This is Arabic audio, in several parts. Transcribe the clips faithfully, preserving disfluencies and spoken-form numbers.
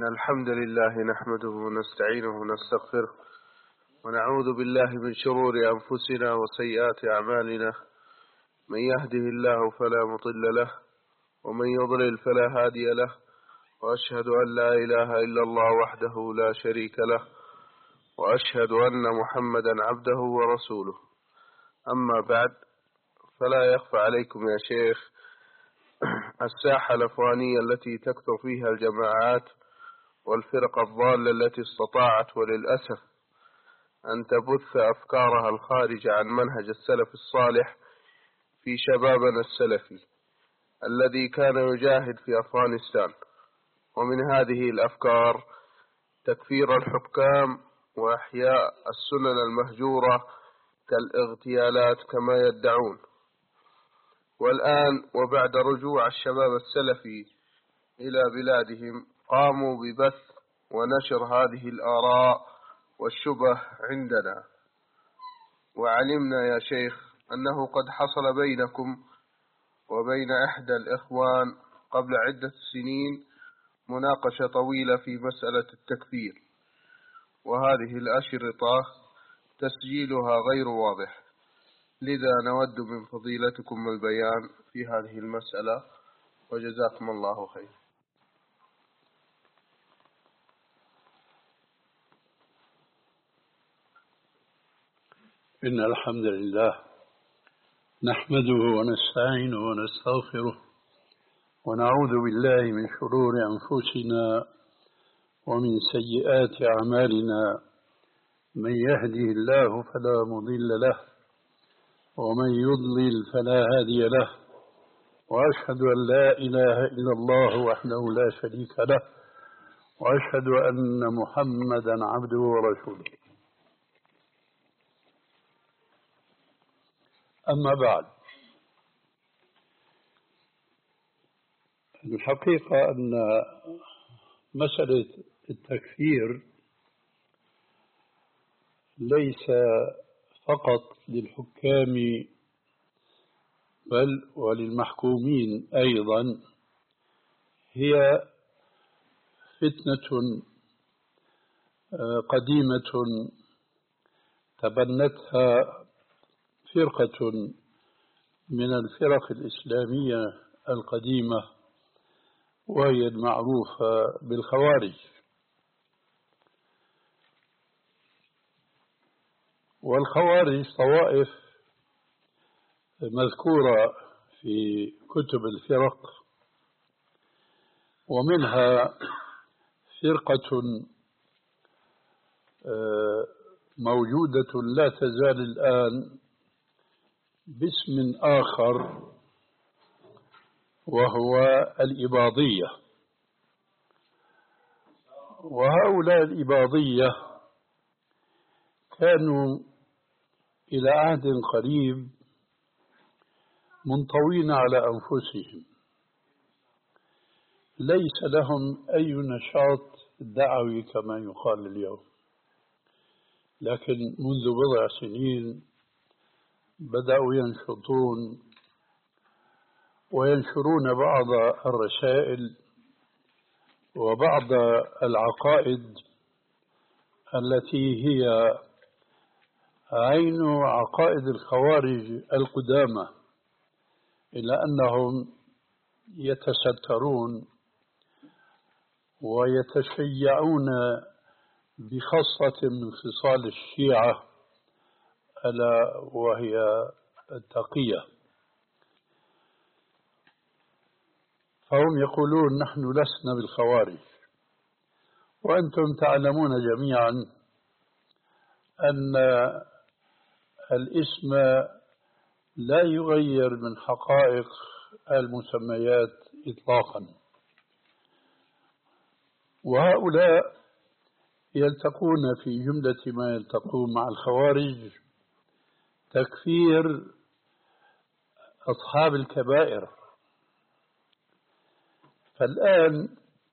إن الحمد لله نحمده ونستعينه ونستغفره ونعوذ بالله من شرور أنفسنا وسيئات أعمالنا. من يهده الله فلا مضل له ومن يضلل فلا هادي له، وأشهد أن لا إله إلا الله وحده لا شريك له، وأشهد أن محمدا عبده ورسوله. أما بعد، فلا يخفى عليكم يا شيخ الساحة الأفغانية التي تكثر فيها الجماعات والفرق الضالة التي استطاعت وللأسف أن تبث أفكارها الخارجة عن منهج السلف الصالح في شبابنا السلفي الذي كان يجاهد في أفغانستان. ومن هذه الأفكار تكفير الحكام وإحياء السنن المهجورة كالاغتيالات كما يدعون. والآن وبعد رجوع الشباب السلفي إلى بلادهم قاموا ببث ونشر هذه الآراء والشبه عندنا. وعلمنا يا شيخ أنه قد حصل بينكم وبين إحدى الإخوان قبل عدة سنين مناقشة طويلة في مسألة التكفير، وهذه الأشرطة تسجيلها غير واضح، لذا نود من فضيلتكم البيان في هذه المسألة، وجزاكم الله خير. إن الحمد لله نحمده ونستعينه ونستغفره ونعوذ بالله من شرور أنفسنا ومن سيئات أعمالنا. من يهده الله فلا مضل له ومن يضلل فلا هادي له، وأشهد أن لا إله إلا الله وحده لا شريك له، وأشهد أن محمدا عبده ورسوله. أما بعد، الحقيقة أن مسألة التكفير ليس فقط للحكام بل وللمحكومين أيضا، هي فتنة قديمة تبنتها فرقة من الفرق الإسلامية القديمة، وهي المعروفة بالخوارج. والخوارج طوائف مذكورة في كتب الفرق، ومنها فرقة موجودة لا تزال الآن باسم آخر، وهو الإباضية. وهؤلاء الإباضية كانوا إلى عهد قريب منطوين على أنفسهم، ليس لهم أي نشاط دعوي كما يقال اليوم، لكن منذ بضع سنين بدأوا ينشطون وينشرون بعض الرسائل وبعض العقائد التي هي عين عقائد الخوارج القدامى، إلا أنهم يتسترون ويتشيعون بخاصة من خصال الشيعة، ألا وهي التقية. فهم يقولون نحن لسنا بالخوارج، وأنتم تعلمون جميعا أن الاسم لا يغير من حقائق المسميات إطلاقا. وهؤلاء يلتقون في جملة ما يلتقون مع الخوارج تكفير أصحاب الكبائر. فالآن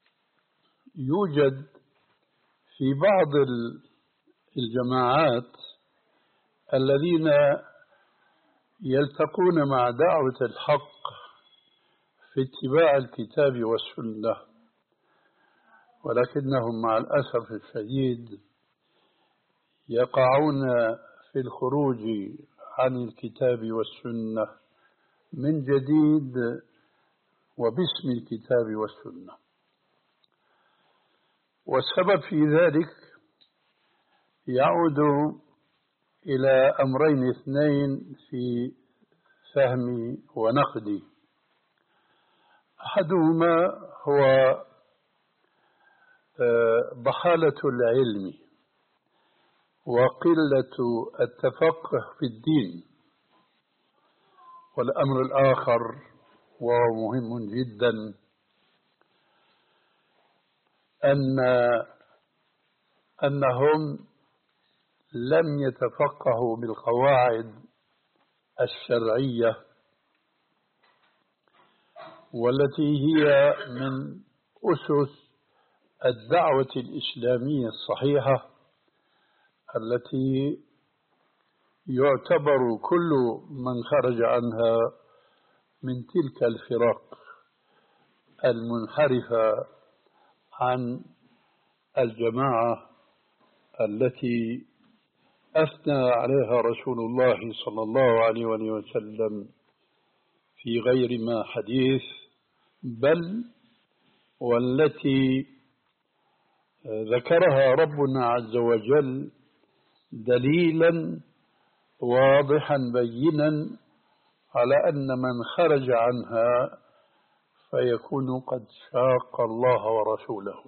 يوجد في بعض الجماعات الذين يلتقون مع دعوة الحق في اتباع الكتاب والسنة ولكنهم مع الأسف الشديد يقعون في الخروج عن الكتاب والسنة من جديد وباسم الكتاب والسنة. والسبب في ذلك يعود إلى أمرين اثنين في فهمي ونقدي. أحدهما هو ضحالة العلم وقلة التفقه في الدين، والأمر الآخر وهو مهم جدا أن أنهم لم يتفقهوا بالقواعد الشرعية والتي هي من أسس الدعوة الإسلامية الصحيحة، التي يعتبر كل من خرج عنها من تلك الفرق المنحرفة عن الجماعة التي أثنى عليها رسول الله صلى الله عليه وسلم في غير ما حديث، بل والتي ذكرها ربنا عز وجل دليلا واضحا بينا على أن من خرج عنها فيكون قد شاق الله ورسوله.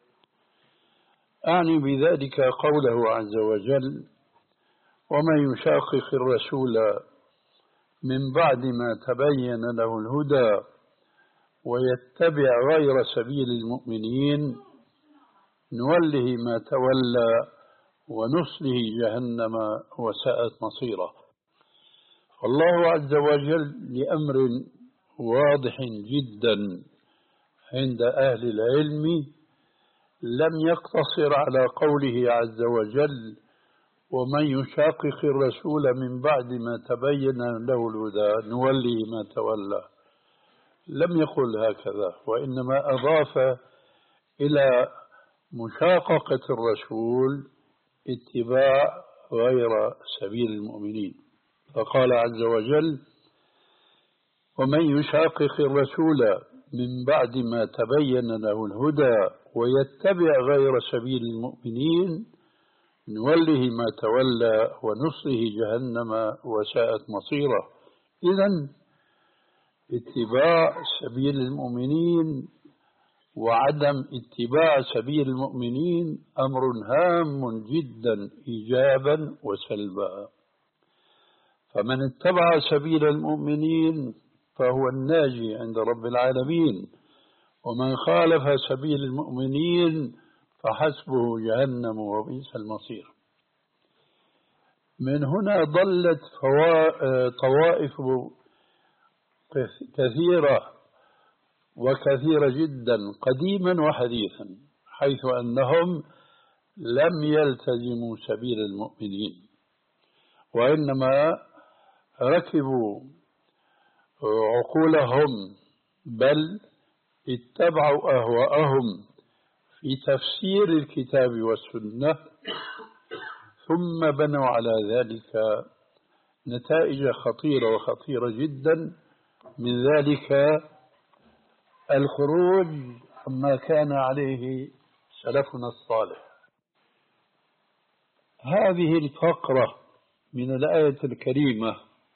أعني بذلك قوله عز وجل: ومن يشاقق الرسول من بعد ما تبين له الهدى ويتبع غير سبيل المؤمنين نوله ما تولى ونصله جهنم وساءت مصيره. فالله عز وجل لأمر واضح جدا عند أهل العلم لم يقتصر على قوله عز وجل: ومن يشاقق الرسول من بعد ما تبين له الهدى نوله ما تولى. لم يقل هكذا، وإنما أضاف إلى مشاققة الرسول اتباع غير سبيل المؤمنين، فقال عز وجل: ومن يشاقق الرسول من بعد ما تبين له الهدى ويتبع غير سبيل المؤمنين نوله ما تولى ونصله جهنم وساءت مصيره. إذن اتباع سبيل المؤمنين وعدم اتباع سبيل المؤمنين أمر هام جدا إيجابا وسلبا. فمن اتبع سبيل المؤمنين فهو الناجي عند رب العالمين، ومن خالف سبيل المؤمنين فحسبه جهنم وبئس المصير. من هنا ضلت طوائف كثيرة وكثيرة جدا قديما وحديثا، حيث أنهم لم يلتزموا سبيل المؤمنين، وإنما ركبوا عقولهم بل اتبعوا أهواءهم في تفسير الكتاب والسنة، ثم بنوا على ذلك نتائج خطيرة وخطيرة جدا، من ذلك الخروج عما كان عليه سلفنا الصالح. هذه الفقرة من الآية الكريمة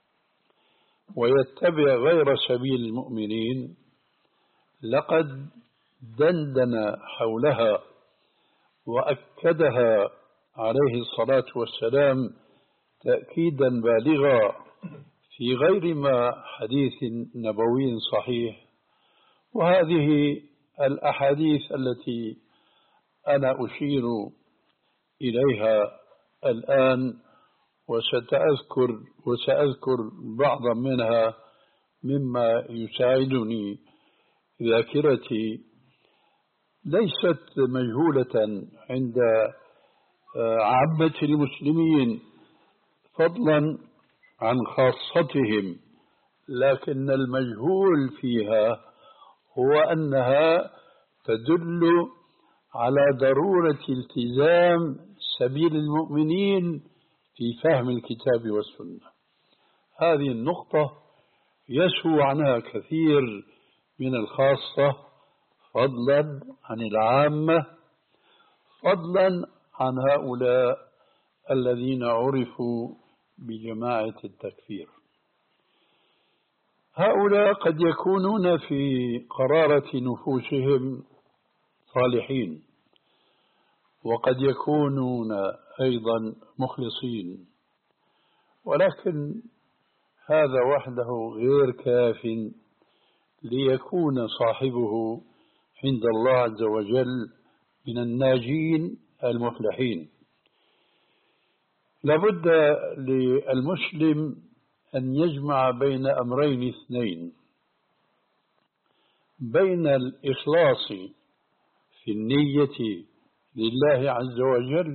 ويتبع غير سبيل المؤمنين لقد دندن حولها وأكدها عليه الصلاة والسلام تأكيدا بالغا في غير ما حديث نبوي صحيح. وهذه الأحاديث التي أنا أشير إليها الآن وستأذكر وسأذكر بعضا منها مما يساعدني ذاكرتي، ليست مجهولة عند عامة المسلمين فضلا عن خاصتهم، لكن المجهول فيها هو أنها تدل على ضرورة التزام سبيل المؤمنين في فهم الكتاب والسنة. هذه النقطة يسهو عنها كثير من الخاصة فضلا عن العامة، فضلا عن هؤلاء الذين عرفوا بجماعة التكفير. هؤلاء قد يكونون في قرارة نفوسهم صالحين، وقد يكونون أيضا مخلصين، ولكن هذا وحده غير كاف ليكون صاحبه عند الله عز وجل من الناجين المفلحين. لابد للمسلم أن يجمع بين أمرين اثنين: بين الإخلاص في النية لله عز وجل،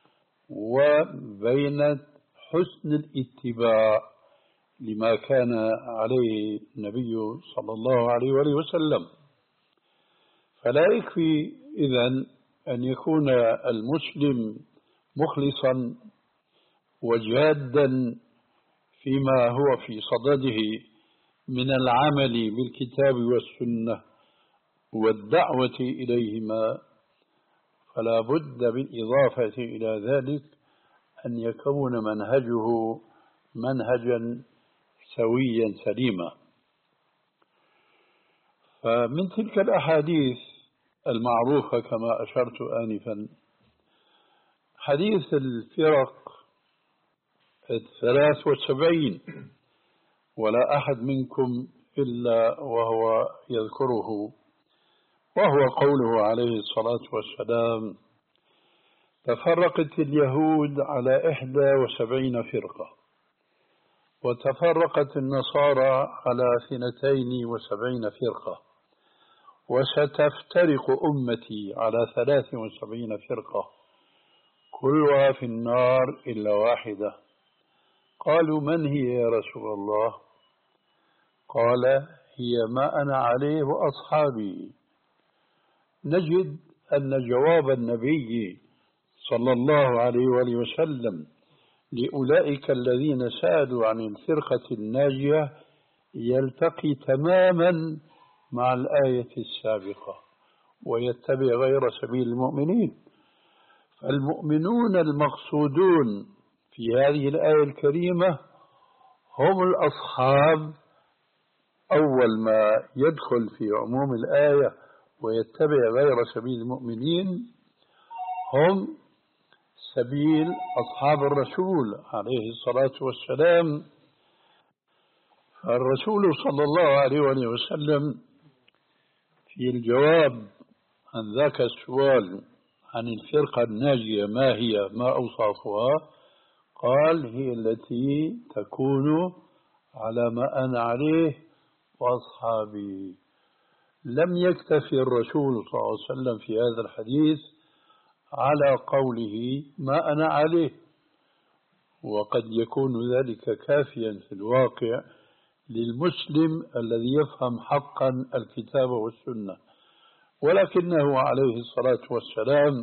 وبين حسن الاتباع لما كان عليه النبي صلى الله عليه وآله وسلم. فلا يكفي إذن أن يكون المسلم مخلصا وجادا فيما هو في صدده من العمل بالكتاب والسنة والدعوة إليهما، فلا بد بالإضافة إلى ذلك أن يكون منهجه منهجا سويا سليما. فمن تلك الأحاديث المعروفة كما أشرت آنفا حديث الفرق الثلاث والسبعين، ولا أحد منكم إلا وهو يذكره، وهو قوله عليه الصلاة والسلام: تفرقت اليهود على إحدى وسبعين فرقة، وتفرقت النصارى على اثنتين وسبعين فرقة، وستفترق أمتي على ثلاث وسبعين فرقة، كلها في النار إلا واحدة. قالوا: من هي يا رسول الله؟ قال: هي ما أنا عليه وأصحابي. نجد أن جواب النبي صلى الله عليه وآله وسلم لأولئك الذين سألوا عن الفرقة الناجية يلتقي تماما مع الآية السابقة: ويتبع غير سبيل المؤمنين. فالمؤمنون المقصودون في هذه الآية الكريمة هم الأصحاب. أول ما يدخل في عموم الآية ويتبع غير سبيل المؤمنين هم سبيل أصحاب الرسول عليه الصلاة والسلام. فالرسول صلى الله عليه وسلم في الجواب عن ذاك السؤال عن الفرقة الناجية ما هي، ما أوصافها، قال: هي التي تكون على ما أنا عليه وأصحابي. لم يكتفي الرسول صلى الله عليه وسلم في هذا الحديث على قوله ما أنا عليه، وقد يكون ذلك كافيا في الواقع للمسلم الذي يفهم حقا الكتاب والسنة، ولكنه عليه الصلاة والسلام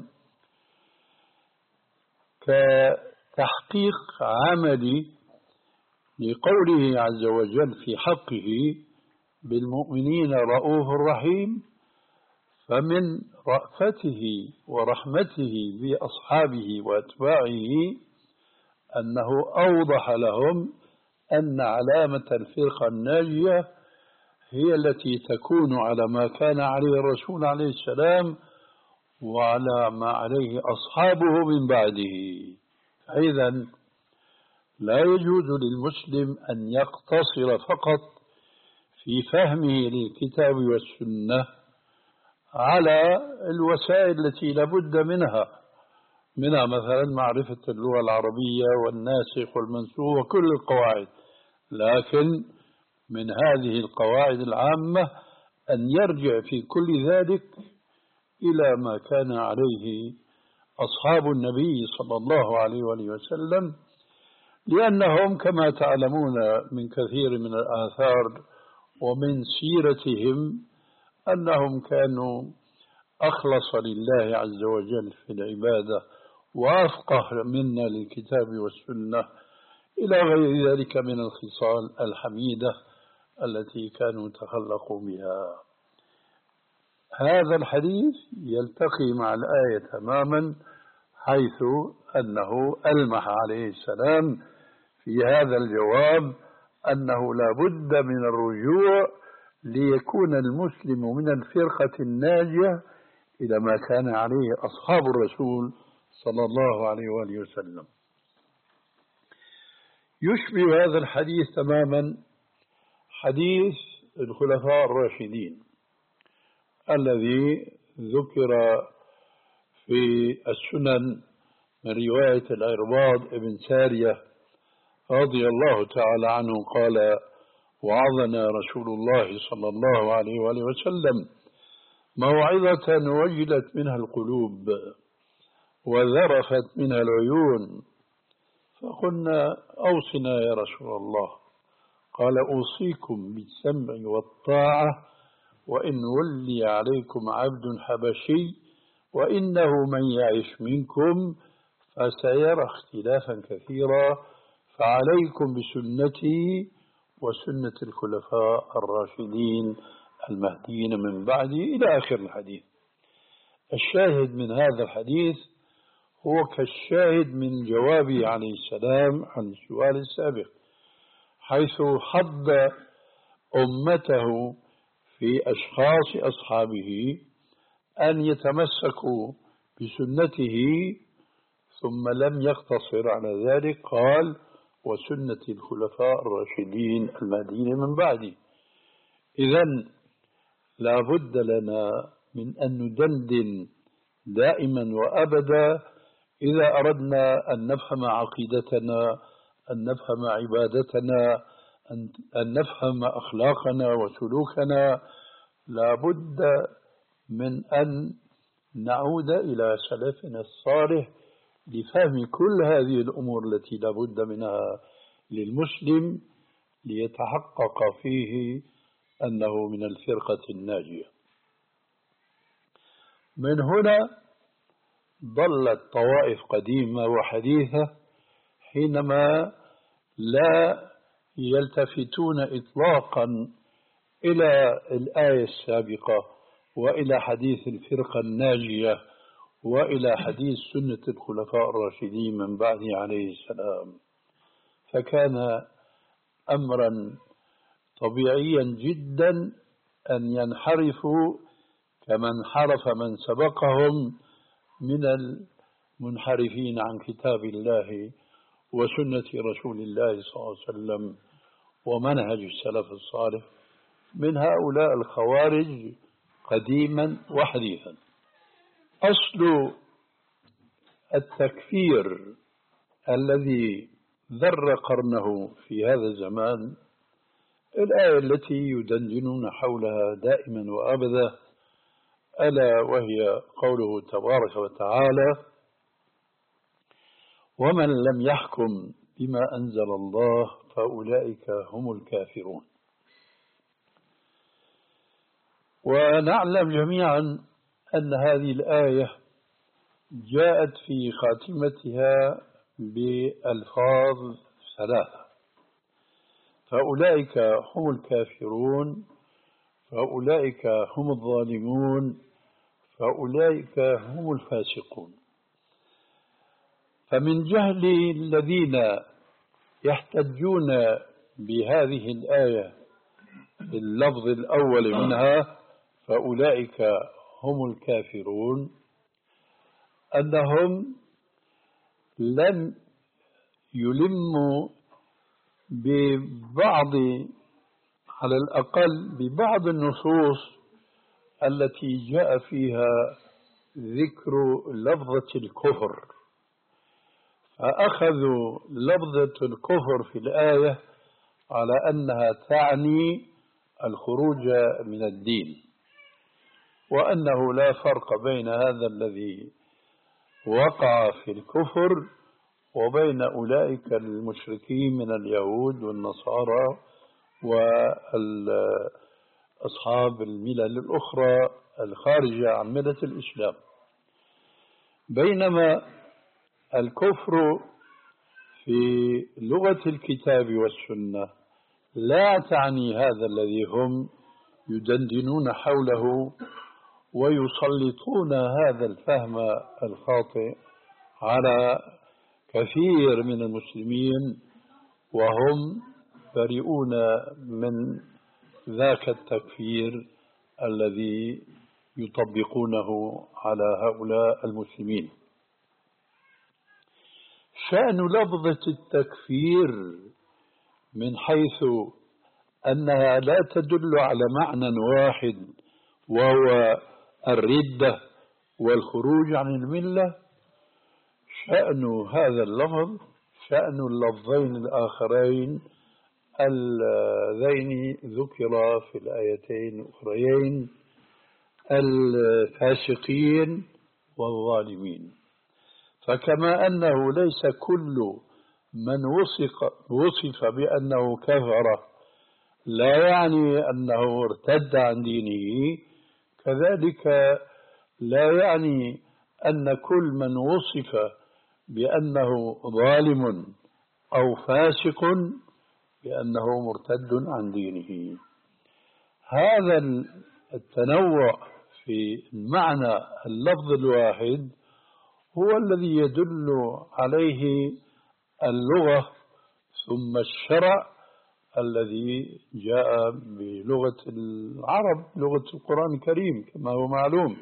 كتحقيق عملي لقوله عز وجل في حقه بالمؤمنين رؤوف رحيم، فمن رأفته ورحمته بأصحابه وأتباعه أنه أوضح لهم أن علامة الفرقة الناجية هي التي تكون على ما كان عليه الرسول عليه السلام وعلى ما عليه أصحابه من بعده. إذن لا يجوز للمسلم أن يقتصر فقط في فهمه للكتاب والسنة على الوسائل التي لابد منها منها مثلا معرفة اللغة العربية والناسخ والمنسوخ وكل القواعد، لكن من هذه القواعد العامة أن يرجع في كل ذلك إلى ما كان عليه أصحاب النبي صلى الله عليه وآله وسلم، لأنهم كما تعلمون من كثير من الآثار ومن سيرتهم أنهم كانوا أخلص لله عز وجل في العبادة وأفقه منا للكتاب والسنة إلى غير ذلك من الخصال الحميدة التي كانوا تخلقوا بها. هذا الحديث يلتقي مع الآية تماما، حيث أنه ألمح عليه السلام في هذا الجواب أنه لا بد من الرجوع ليكون المسلم من الفرقة الناجية إلى ما كان عليه أصحاب الرسول صلى الله عليه وآله وسلم. يشبه هذا الحديث تماما حديث الخلفاء الراشدين الذي ذكر في السنن من رواية العرباض بن سارية رضي الله تعالى عنه قال: وعظنا رسول الله صلى الله عليه وآله وسلم موعظة وجلت منها القلوب وذرفت منها العيون، فقلنا: أوصنا يا رسول الله. قال: أوصيكم بالسمع والطاعة وإن ولي عليكم عبد حبشي وإنه من يعش منكم فسيرى اختلافا كثيرا فعليكم بسنتي وسنة الخلفاء الراشدين المهديين من بعدي إلى آخر الحديث. الشاهد من هذا الحديث هو كالشاهد من جوابه عليه السلام عن السؤال السابق، حيث حض أمته في أشخاص أصحابه أن يتمسكوا بسنته، ثم لم يقتصر على ذلك، قال: وسنة الخلفاء الراشدين المهديين من بعدي. إذن لا بد لنا من أن ندندن دائما وأبدا إذا أردنا أن نفهم عقيدتنا، أن نفهم عبادتنا، أن نفهم أخلاقنا وسلوكنا، لا بد من أن نعود إلى سلفنا الصالح لفهم كل هذه الأمور التي لا بد منها للمسلم ليتحقق فيه أنه من الفرقة الناجية. من هنا ضلت طوائف قديمة وحديثة حينما لا يلتفتون إطلاقا إلى الآية السابقة وإلى حديث الفرقة الناجية وإلى حديث سنة الخلفاء الراشدين من بعد عليه السلام، فكان أمرا طبيعيا جدا أن ينحرفوا كما انحرف من سبقهم من المنحرفين عن كتاب الله وسنة رسول الله صلى الله عليه وسلم ومنهج السلف الصالح من هؤلاء الخوارج قديما وحديثا. أصل التكفير الذي ذر قرنه في هذا الزمان الآية التي يدندنون حولها دائما وأبدا، ألا وهي قوله تبارك وتعالى: ومن لم يحكم بما أنزل الله فأولئك هم الكافرون. ونعلم جميعا أن هذه الآية جاءت في خاتمتها بألفاظ ثلاثة: فأولئك هم الكافرون، فأولئك هم الظالمون، فأولئك هم الفاسقون. فمن جهل الذين يحتجون بهذه الآية باللفظ الأول منها فأولئك هم الكافرون أنهم لم يلموا ببعض، على الأقل ببعض النصوص التي جاء فيها ذكر لفظة الكفر، فأخذوا لفظة الكفر في الآية على أنها تعني الخروج من الدين، وأنه لا فرق بين هذا الذي وقع في الكفر وبين أولئك المشركين من اليهود والنصارى وأصحاب الملل الأخرى الخارجة عن ملة الإسلام. بينما الكفر في لغة الكتاب والسنة لا تعني هذا الذي هم يدندنون حوله ويسلطون هذا الفهم الخاطئ على كثير من المسلمين وهم بريئون من ذاك التكفير الذي يطبقونه على هؤلاء المسلمين. شأن لفظة التكفير من حيث أنها لا تدل على معنى واحد وهو الردة والخروج عن الملة، شأن هذا اللفظ شأن اللفظين الآخرين اللذين ذكرا في الآيتين الأخريين، الفاسقين والظالمين. فكما أنه ليس كل من وصف, وصف بأنه كفر لا يعني أنه ارتد عن دينه، كذلك لا يعني أن كل من وصف بأنه ظالم أو فاسق بأنه مرتد عن دينه. هذا التنوع في معنى اللفظ الواحد هو الذي يدل عليه اللغة ثم الشرع الذي جاء بلغة العرب، لغة القرآن الكريم كما هو معلوم.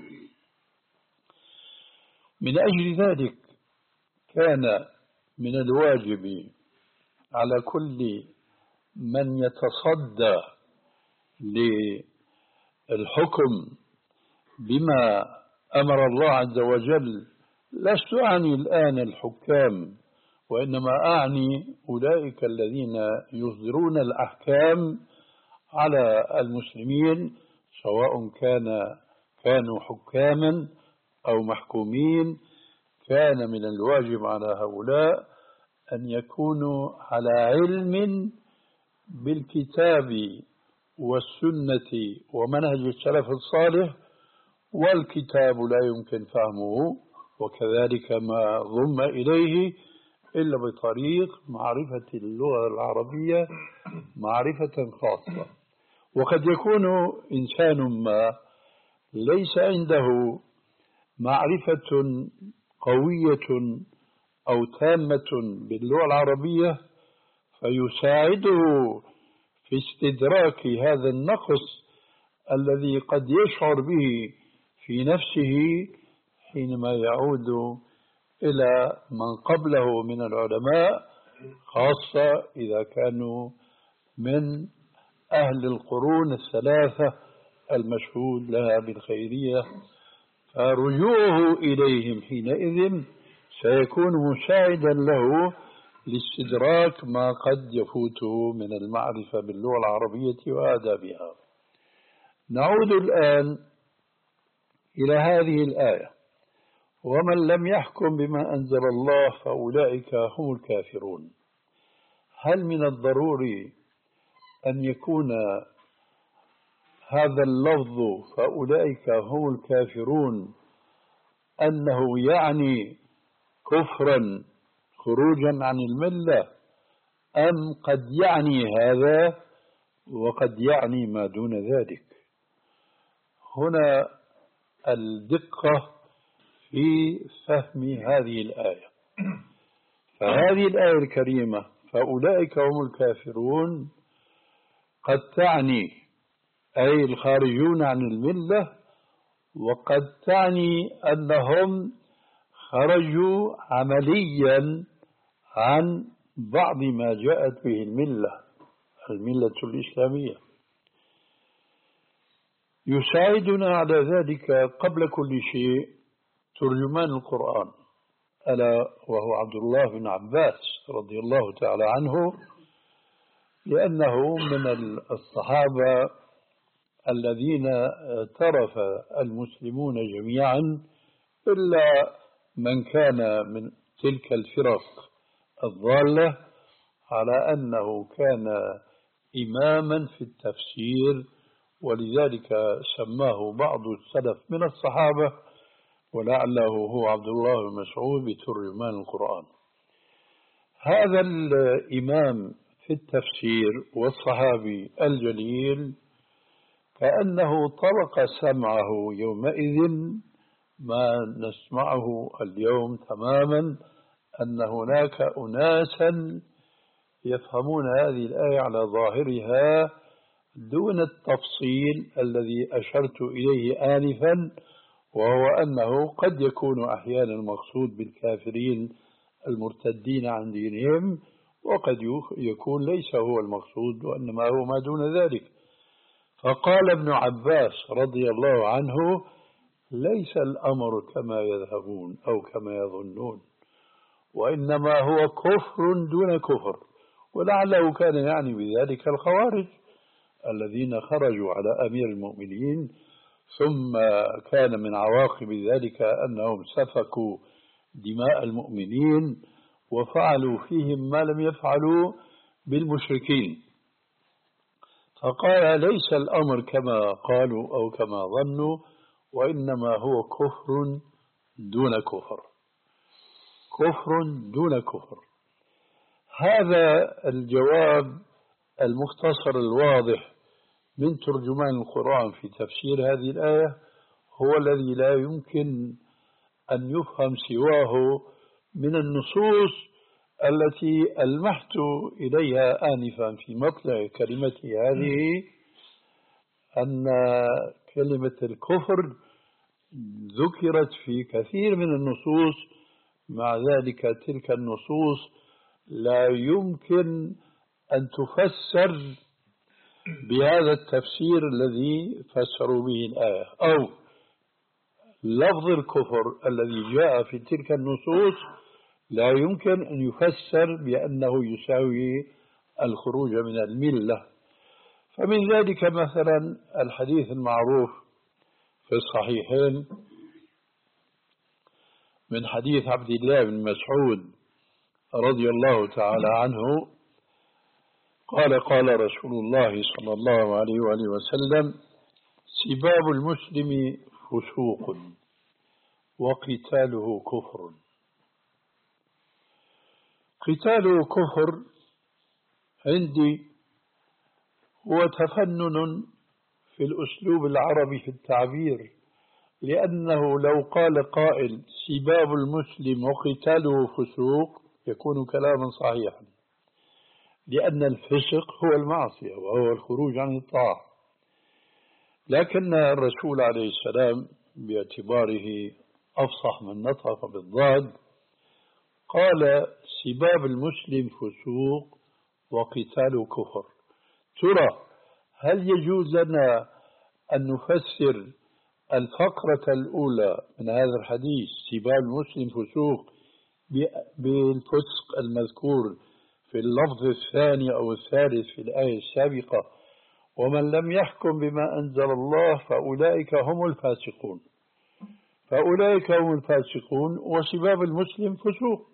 من أجل ذلك كان من الواجب على كل من يتصدى للحكم بما أمر الله عز وجل، لست أعني الآن الحكام وإنما أعني أولئك الذين يصدرون الأحكام على المسلمين، سواء كان كانوا حكاما أو محكومين. كان من الواجب على هؤلاء أن يكونوا على علم بالكتاب والسنة ومنهج السلف الصالح، والكتاب لا يمكن فهمه وكذلك ما ضم إليه إلا بطريق معرفة اللغة العربية معرفة خاصة. وقد يكون إنسان ما ليس عنده معرفة قوية أو تامة باللغة العربية فيساعده في استدراك هذا النقص الذي قد يشعر به في نفسه حينما يعود إلى من قبله من العلماء، خاصة إذا كانوا من أهل القرون الثلاثة المشهود لها بالخيرية، فرجوعه إليهم حينئذ سيكون مساعدا له لاستدراك ما قد يفوته من المعرفة باللغة العربية وآدابها. نعود الآن إلى هذه الآية: ومن لم يحكم بما أنزل الله فأولئك هم الكافرون. هل من الضروري أن يكون هذا اللفظ فأولئك هم الكافرون أنه يعني كفرا خروجا عن الملة، أم قد يعني هذا وقد يعني ما دون ذلك؟ هنا الدقة في فهم هذه الآية. فهذه الآية الكريمة فأولئك هم الكافرون قد تعني أي الخارجون عن الملة، وقد تعني أنهم خرجوا عمليا عن بعض ما جاءت به الملة الملة الإسلامية. يساعدنا على ذلك قبل كل شيء ترجمان القرآن، ألا وهو عبد الله بن عباس رضي الله تعالى عنه، لأنه من الصحابة الذين اعترف المسلمون جميعا إلا من كان من تلك الفرق الضالة على أنه كان إماما في التفسير ولذلك سماه بعض السلف من الصحابة ولعله هو عبد الله بن مسعود بترجمان القرآن. هذا الإمام في التفسير والصحابي الجليل كأنه طرق سمعه يومئذ ما نسمعه اليوم تماما، أن هناك أناسا يفهمون هذه الآية على ظاهرها دون التفصيل الذي أشرت إليه آنفا، وهو أنه قد يكون أحيانا المقصود بالكافرين المرتدين عن دينهم، وقد يكون ليس هو المقصود وإنما هو ما دون ذلك. فقال ابن عباس رضي الله عنه: ليس الأمر كما يذهبون أو كما يظنون، وإنما هو كفر دون كفر. ولعله كان يعني بذلك الخوارج الذين خرجوا على أمير المؤمنين، ثم كان من عواقب ذلك أنهم سفكوا دماء المؤمنين وفعلوا فيهم ما لم يفعلوا بالمشركين. فقال: ليس الأمر كما قالوا أو كما ظنوا، وإنما هو كفر دون كفر، كفر دون كفر. هذا الجواب المختصر الواضح من ترجمان القرآن في تفسير هذه الآية هو الذي لا يمكن أن يفهم سواه من النصوص التي ألمحت إليها آنفا في مطلع كلمتي هذه، أن كلمة الكفر ذكرت في كثير من النصوص. مع ذلك تلك النصوص لا يمكن أن تفسر بهذا التفسير الذي فسروا به الآية، أو لفظ الكفر الذي جاء في تلك النصوص لا يمكن أن يفسر بأنه يساوي الخروج من الملة. فمن ذلك مثلا الحديث المعروف في الصحيحين من حديث عبد الله بن مسعود رضي الله تعالى عنه قال: قال رسول الله صلى الله عليه وآله وسلم: سباب المسلم فسوق وقتاله كفر. قتاله كفر عندي هو تفنن في الأسلوب العربي في التعبير، لأنه لو قال قائل سباب المسلم وقتاله فسوق يكون كلاما صحيحا، لأن الفسق هو المعصية وهو الخروج عن الطاعة. لكن الرسول عليه السلام باعتباره أفصح من نطق بالضاد قال: سباب المسلم فسوق وقتاله كفر. ترى هل يجوز لنا أن نفسر الفقرة الأولى من هذا الحديث سباب المسلم فسوق بالفسق المذكور في اللفظ الثاني أو الثالث في الآية السابقة: ومن لم يحكم بما أنزل الله فأولئك هم الفاسقون، فأولئك هم الفاسقون وسباب المسلم فسوق؟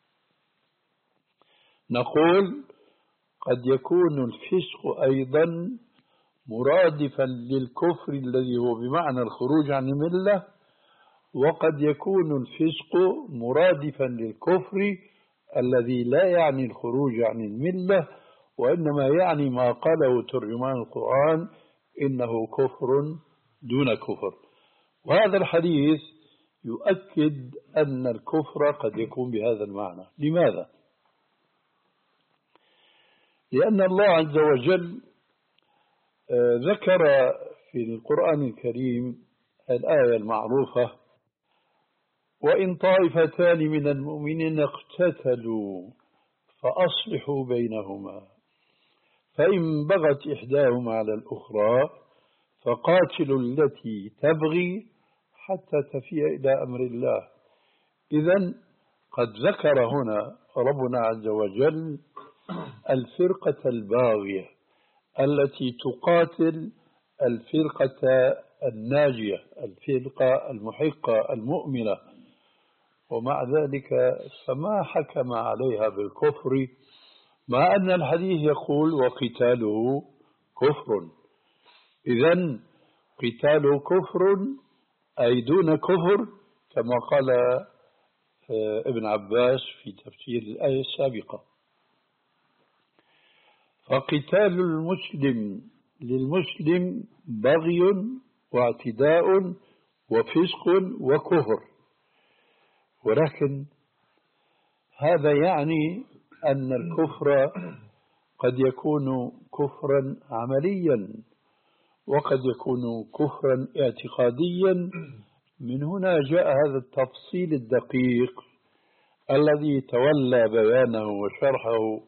نقول قد يكون الفسق أيضا مرادفا للكفر الذي هو بمعنى الخروج عن الملة، وقد يكون الفسق مرادفا للكفر الذي لا يعني الخروج عن الملة، وإنما يعني ما قاله ترجمان القرآن: إنه كفر دون كفر. وهذا الحديث يؤكد أن الكفر قد يكون بهذا المعنى. لماذا؟ لأن الله عز وجل ذكر في القرآن الكريم الآية المعروفة: وإن طائفتان من المؤمنين اقتتلوا فأصلحوا بينهما فإن بغت إحداهما على الأخرى فقاتلوا التي تبغي حتى تفيء إلى أمر الله. إذن قد ذكر هنا ربنا عز وجل الفرقة الباغية التي تقاتل الفرقة الناجية، الفرقة المحقة المؤمنة، ومع ذلك فما حكم عليها بالكفر، مع أن الحديث يقول وقتاله كفر. إذن قتال كفر أي دون كفر كما قال ابن عباس في تفسير الآية السابقة. فقتال المسلم للمسلم بغي واعتداء وفسق وكفر، ولكن هذا يعني أن الكفر قد يكون كفرا عمليا وقد يكون كفرا اعتقاديا. من هنا جاء هذا التفصيل الدقيق الذي تولى بيانه وشرحه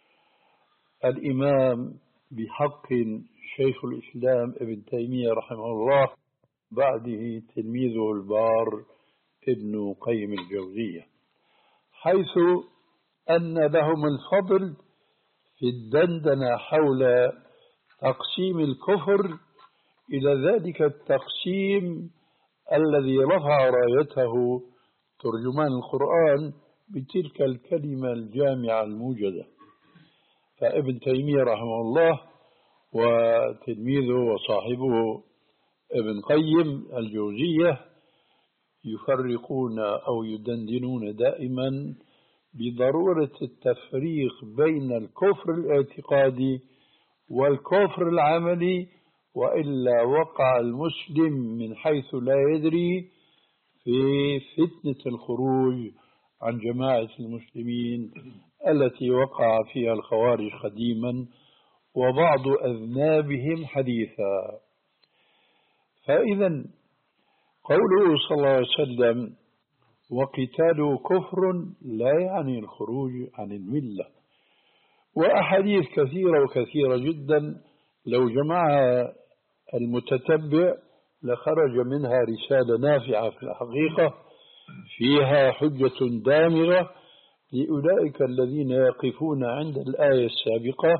الإمام بحق شيخ الإسلام ابن تيمية رحمه الله، بعده تلميذه البار ابن قيم الجوزية، حيث أن لهم الفضل في الدندنة حول تقسيم الكفر إلى ذلك التقسيم الذي رفع رايته ترجمان القرآن بتلك الكلمة الجامعة الموجدة. فابن تيمية رحمه الله وتلميذه وصاحبه ابن قيم الجوزية يفرقون أو يدندنون دائما بضرورة التفريق بين الكفر الاعتقادي والكفر العملي، وإلا وقع المسلم من حيث لا يدري في فتنة الخروج عن جماعة المسلمين التي وقع فيها الخوارج قديما وبعض أذنابهم حديثا. فإذا قوله صلى الله عليه وسلم وقتال كفر لا يعني الخروج عن الملة، وأحاديث كثيرة وكثيرة جدا لو جمعها المتتبع لخرج منها رسالة نافعة في الحقيقة فيها حجة دامغة لأولئك الذين يقفون عند الآية السابقة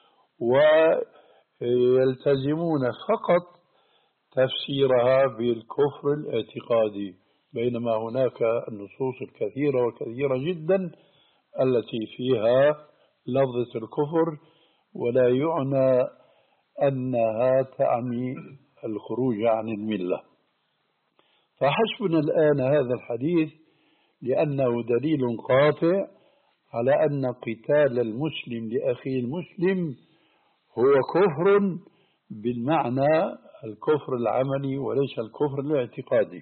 ويلتزمون فقط تفسيرها بالكفر الاعتقادي، بينما هناك النصوص الكثيرة وكثيرة جدا التي فيها لفظة الكفر ولا يعنى أنها تعني الخروج عن الملة. فحسبنا الآن هذا الحديث لأنه دليل قاطع على أن قتال المسلم لأخيه المسلم هو كفر بالمعنى الكفر العملي وليس الكفر الاعتقادي.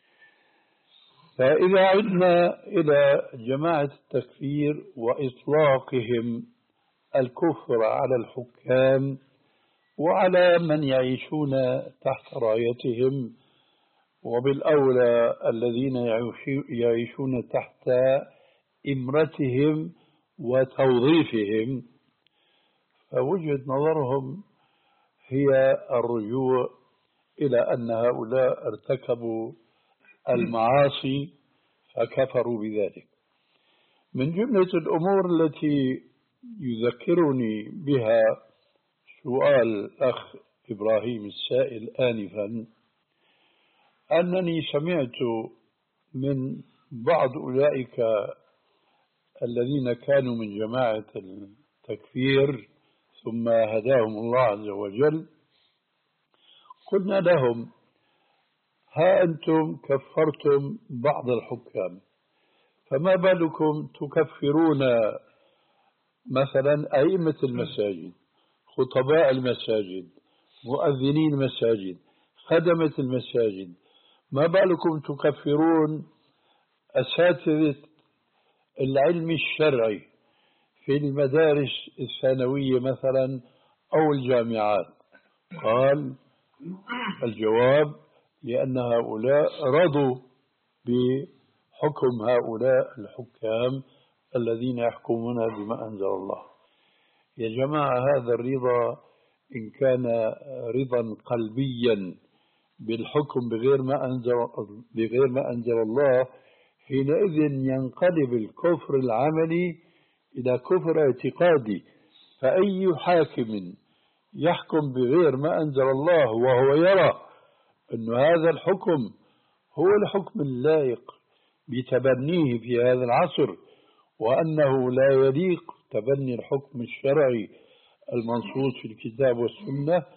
فإذا عدنا إلى جماعة التكفير وإطلاقهم الكفر على الحكام وعلى من يعيشون تحت رايتهم، وبالأولى الذين يعيشون تحت إمرتهم وتوظيفهم، فوجهة نظرهم هي الرجوع إلى أن هؤلاء ارتكبوا المعاصي فكفروا بذلك. من جملة الأمور التي يذكرني بها سؤال الأخ إبراهيم السائل آنفا، أنني سمعت من بعض أولئك الذين كانوا من جماعة التكفير ثم هداهم الله عز وجل، قلنا لهم ها أنتم كفرتم بعض الحكام، فما بالكم تكفرون مثلا أئمة المساجد، خطباء المساجد، مؤذنين المساجد، خدمة المساجد، ما بالكم تكفرون أساتذة العلم الشرعي في المدارس الثانوية مثلا أو الجامعات؟ قال الجواب لأن هؤلاء رضوا بحكم هؤلاء الحكام الذين يحكمون بما أنزل الله. يا جماعة هذا الرضا إن كان رضا قلبيا بالحكم بغير ما أنزل بغير ما أنزل الله، حينئذ ينقلب الكفر العملي إلى كفر اعتقادي. فأي حاكم يحكم بغير ما أنزل الله وهو يرى أن هذا الحكم هو الحكم اللائق بتبنيه في هذا العصر، وأنه لا يليق تبني الحكم الشرعي المنصوص في الكتاب والسنة،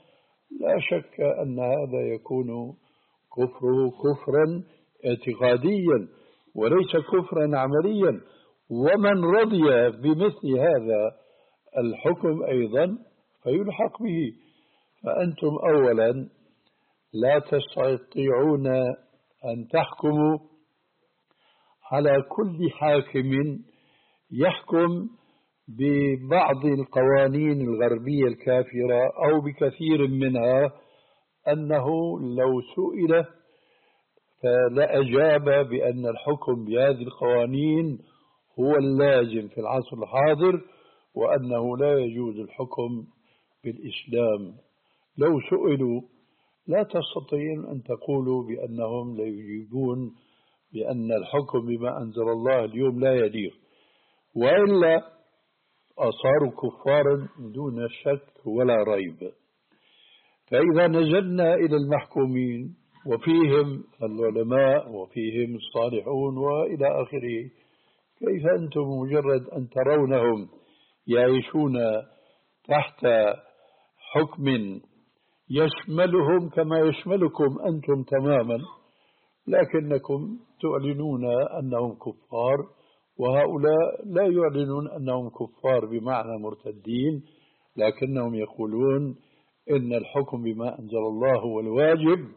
لا شك أن هذا يكون كفره كفرا اعتقاديا وليس كفرا عمليا. ومن رضي بمثل هذا الحكم أيضا فيلحق به. فأنتم أولا لا تستطيعون أن تحكموا على كل حاكم يحكم ببعض القوانين الغربية الكافرة أو بكثير منها أنه لو سئل فلأجاب بأن الحكم بهذه القوانين هو اللازم في العصر الحاضر وأنه لا يجوز الحكم بالإسلام. لو سئلوا لا تستطيعون أن تقولوا بأنهم لا يجيبون بأن الحكم بما أنزل الله اليوم لا يليق، وإلا أصاروا كفارا دون شك ولا ريب. فإذا نزلنا إلى المحكومين وفيهم العلماء وفيهم الصالحون وإلى آخره، كيف أنتم مجرد أن ترونهم يعيشون تحت حكم يشملهم كما يشملكم أنتم تماما، لكنكم تعلنون أنهم كفار، وهؤلاء لا يعلنون أنهم كفار بمعنى مرتدين، لكنهم يقولون إن الحكم بما أنزل الله هو الواجب،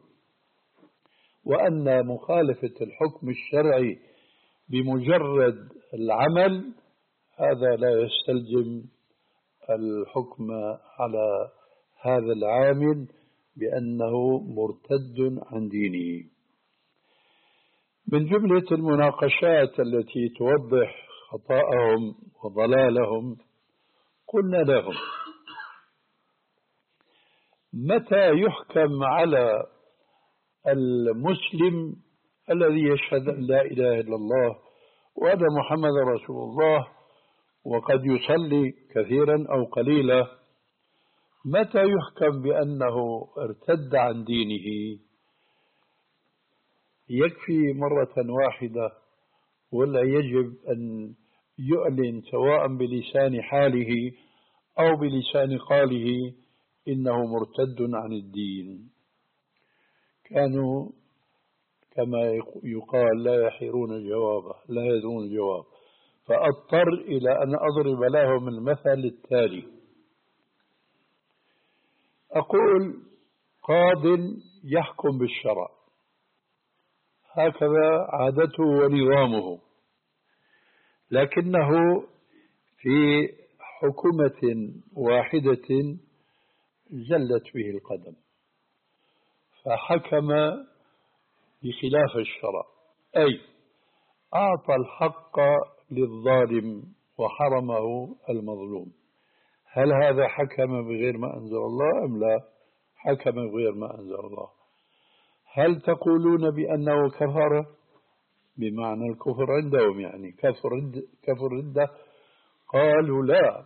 وأن مخالفة الحكم الشرعي بمجرد العمل هذا لا يستلزم الحكم على هذا العامل بأنه مرتد عن دينه. من جملة المناقشات التي توضح خطأهم وضلالهم قلنا لهم: متى يحكم على المسلم الذي يشهد أن لا إله إلا الله وأن محمد رسول الله وقد يصلي كثيرا أو قليلا، متى يحكم بأنه ارتد عن دينه؟ يكفي مرة واحدة ولا يجب أن يعلن سواء بلسان حاله أو بلسان قاله إنه مرتد عن الدين؟ كانوا كما يقال لا يحيرون جوابه، لا يدرون جواب. فأضطر إلى أن أضرب لهم المثل التالي: أقول قاض يحكم بالشرع، هكذا عادته ونظامه، لكنه في حكومة واحدة زلت به القدم فحكم بخلاف الشرع، أي أعطى الحق للظالم وحرمه المظلوم. هل هذا حكم بغير ما أنزل الله أم لا؟ حكم بغير ما أنزل الله. هل تقولون بأنه كفر بمعنى الكفر عندهم، يعني كفر رد كفر ردة؟ قالوا لا.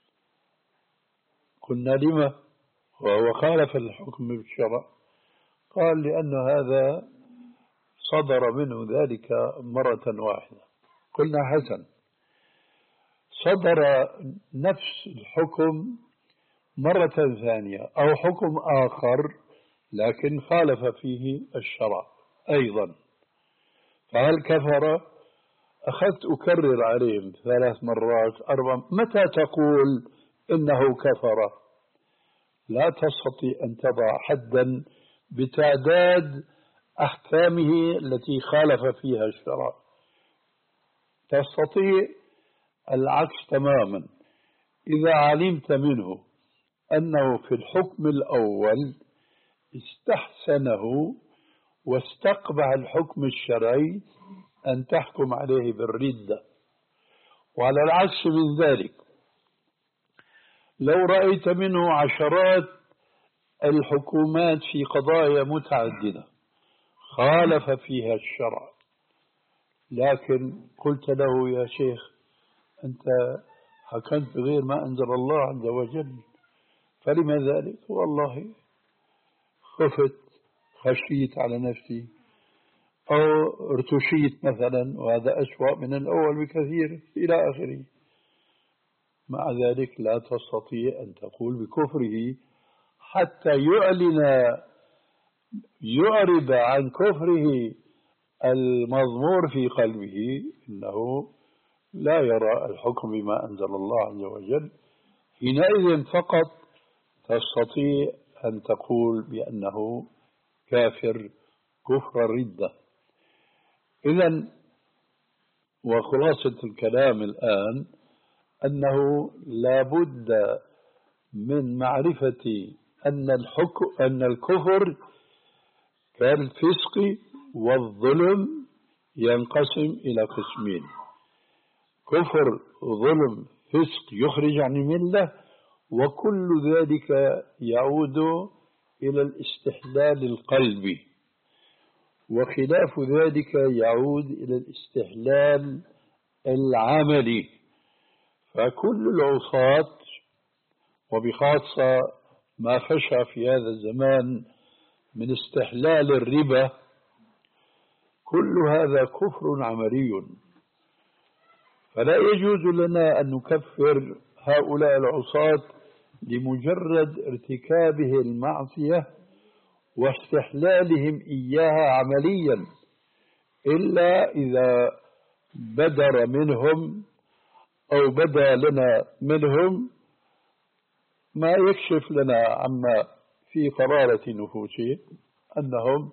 قلنا لما وهو خالف الحكم بالشرع؟ قال لأن هذا صدر منه ذلك مرة واحدة. قلنا حسن، صدر نفس الحكم مرة ثانية أو حكم آخر لكن خالف فيه الشرع أيضا، فهل كفر؟ أخذت أكرر عليهم ثلاث مرات أربع، متى تقول إنه كفر؟ لا تستطيع أن تضع حدا بتعداد أحكامه التي خالف فيها الشرع، تستطيع العكس تماما. إذا علمت منه أنه في الحكم الأول استحسنه واستقبح الحكم الشرعي أن تحكم عليه بالردة. وعلى العكس من ذلك، لو رأيت منه عشرات الحكومات في قضايا متعددة خالف فيها الشرع، لكن قلت له يا شيخ أنت حكمت بغير ما أنزل الله عز وجل، فلما ذلك؟ والله خفت، خشيت على نفسي، أو ارتشيت مثلا، وهذا أسوأ من الأول بكثير إلى آخره. مع ذلك لا تستطيع أن تقول بكفره حتى يعلن يعرب عن كفره المضمور في قلبه، إنه لا يرى الحكم بما أنزل الله عز وجل، حينئذ فقط تستطيع أن تقول بأنه كافر كفر الردة. إذن وخلاصة الكلام الآن أنه لا بد من معرفة أن الحكم أن الكفر كالفسق والظلم ينقسم إلى قسمين: كفر ظلم فسق يخرج عن الملة، وكل ذلك يعود إلى الاستحلال القلبي، وخلاف ذلك يعود إلى الاستحلال العملي. فكل العصاة وبخاصة ما فشى في هذا الزمان من استحلال الربا كل هذا كفر عملي، فلا يجوز لنا أن نكفر هؤلاء العصاة لمجرد ارتكابه المعصية واستحلالهم إياها عمليا، إلا إذا بدر منهم أو بدا لنا منهم ما يكشف لنا عما في قرارة نفوسهم أنهم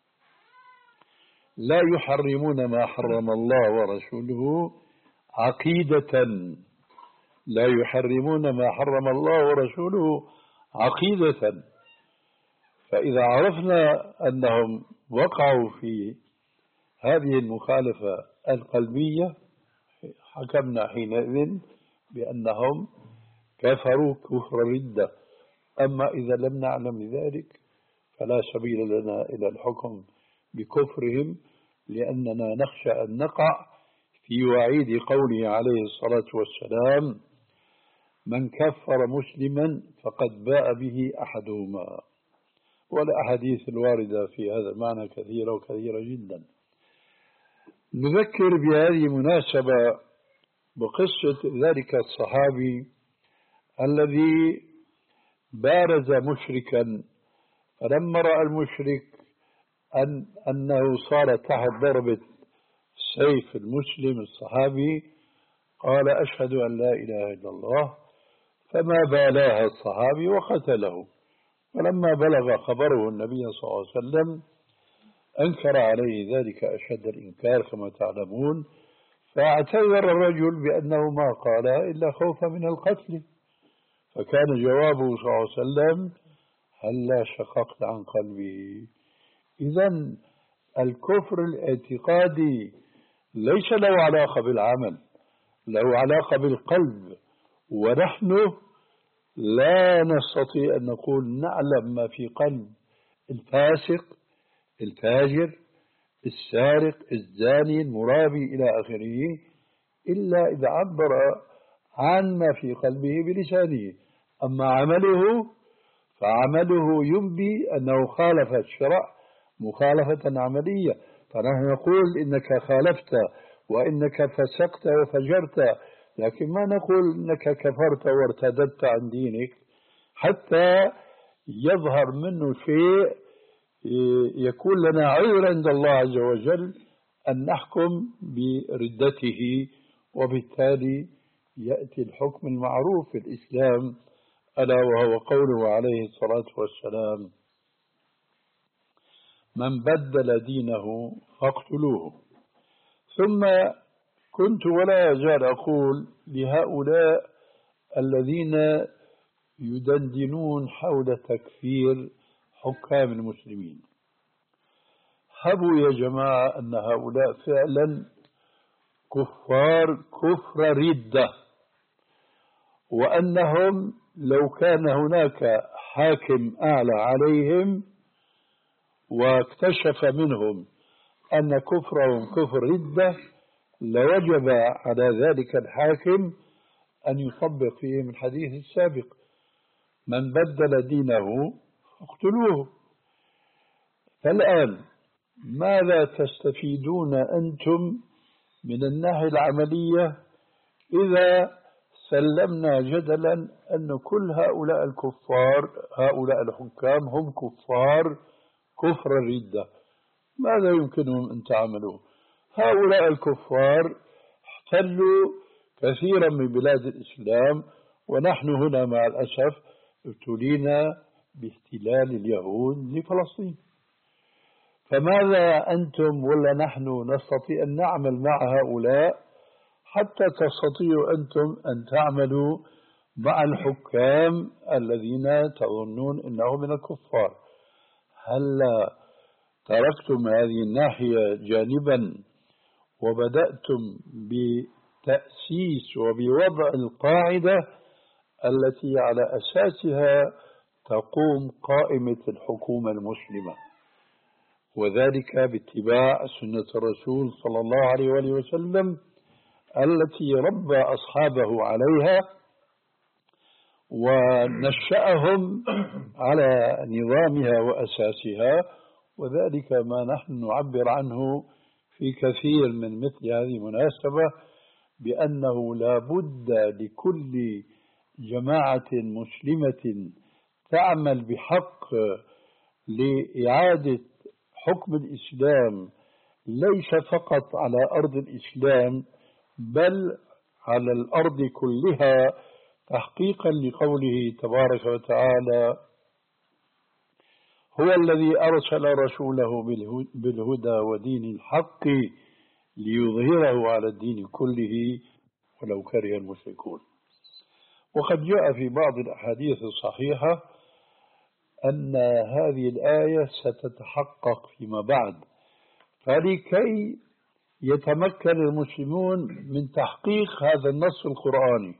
لا يحرمون ما حرم الله ورسوله عقيدة، لا يحرمون ما حرم الله ورسوله عقيدة. فإذا عرفنا أنهم وقعوا في هذه المخالفة القلبية حكمنا حينئذ بأنهم كفروا كفر ردة. أما إذا لم نعلم ذلك فلا سبيل لنا إلى الحكم بكفرهم، لأننا نخشى أن نقع في وعيد قوله عليه الصلاة والسلام: من كفر مسلما فقد باء به أحدهما. والأحاديث الواردة في هذا المعنى كثيرة وكثيرة جدا. نذكر بهذه المناسبة بقصة ذلك الصحابي الذي بارز مشركا، فلما رأى المشرك أن أنه صار تحت ضربة سيف المسلم الصحابي قال: أشهد أن لا إله إلا الله، فما بالاها الصحابي وقتله. فلما بلغ خبره النبي صلى الله عليه وسلم أنكر عليه ذلك أشد الإنكار كما تعلمون، فاعتذر الرجل بأنه ما قال إلا خوفا من القتل، فكان جوابه صلى الله عليه وسلم: هلا شققت عن قلبي. إذن الكفر الاعتقادي ليس له علاقة بالعمل، له علاقة بالقلب، ونحن لا نستطيع أن نقول نعلم ما في قلب الفاسق الفاجر السارق الزاني المرابي إلى آخره إلا إذا عبر عن ما في قلبه بلسانه. أما عمله فعمله ينبي أنه خالف الشرع مخالفة عملية، فنحن نقول إنك خالفت وإنك فسقت وفجرت، لكن ما نقول إنك كفرت وارتدت عن دينك حتى يظهر منه شيء يكون لنا عذر عند الله عز وجل أن نحكم بردته، وبالتالي يأتي الحكم المعروف في الإسلام ألا وهو قوله عليه الصلاة والسلام: من بدل دينه فاقتلوه. ثم كنت ولا أزال أقول لهؤلاء الذين يدندنون حول تكفير حكام المسلمين: هبوا يا جماعة أن هؤلاء فعلا كفار كفر ردة، وأنهم لو كان هناك حاكم أعلى عليهم واكتشف منهم أن كفرهم كفر ردة لوجب على ذلك الحاكم أن يطبق فيهم الحديث السابق: من بدل دينه اقتلوه. فالآن ماذا تستفيدون أنتم من الناحية العملية إذا سلمنا جدلا أن كل هؤلاء الكفار هؤلاء الحكام هم كفار كفر الردة. ماذا يمكنهم أن تعملوا؟ هؤلاء الكفار احتلوا كثيرا من بلاد الإسلام، ونحن هنا مع الأسف ابتلينا باحتلال اليهود لفلسطين. فماذا أنتم ولا نحن نستطيع أن نعمل مع هؤلاء حتى تستطيعوا أنتم أن تعملوا مع الحكام الذين تظنون أنهم من الكفار؟ هلا تركتم هذه الناحية جانبا وبدأتم بتأسيس وبوضع القاعدة التي على أساسها تقوم قائمة الحكومة المسلمة، وذلك باتباع سنة الرسول صلى الله عليه وآله وسلم التي ربى أصحابه عليها ونشأهم على نظامها وأساسها، وذلك ما نحن نعبر عنه في كثير من مثل هذه المناسبة بأنه لا بد لكل جماعة مسلمة تعمل بحق لإعادة حكم الإسلام ليس فقط على أرض الإسلام بل على الأرض كلها، تحقيقا لقوله تبارك وتعالى: هو الذي أرسل رسوله بالهدى ودين الحق ليظهره على الدين كله ولو كره المشركون. وقد جاء في بعض الأحاديث الصحيحة أن هذه الآية ستتحقق فيما بعد، فلكي يتمكن المسلمون من تحقيق هذا النص القرآني،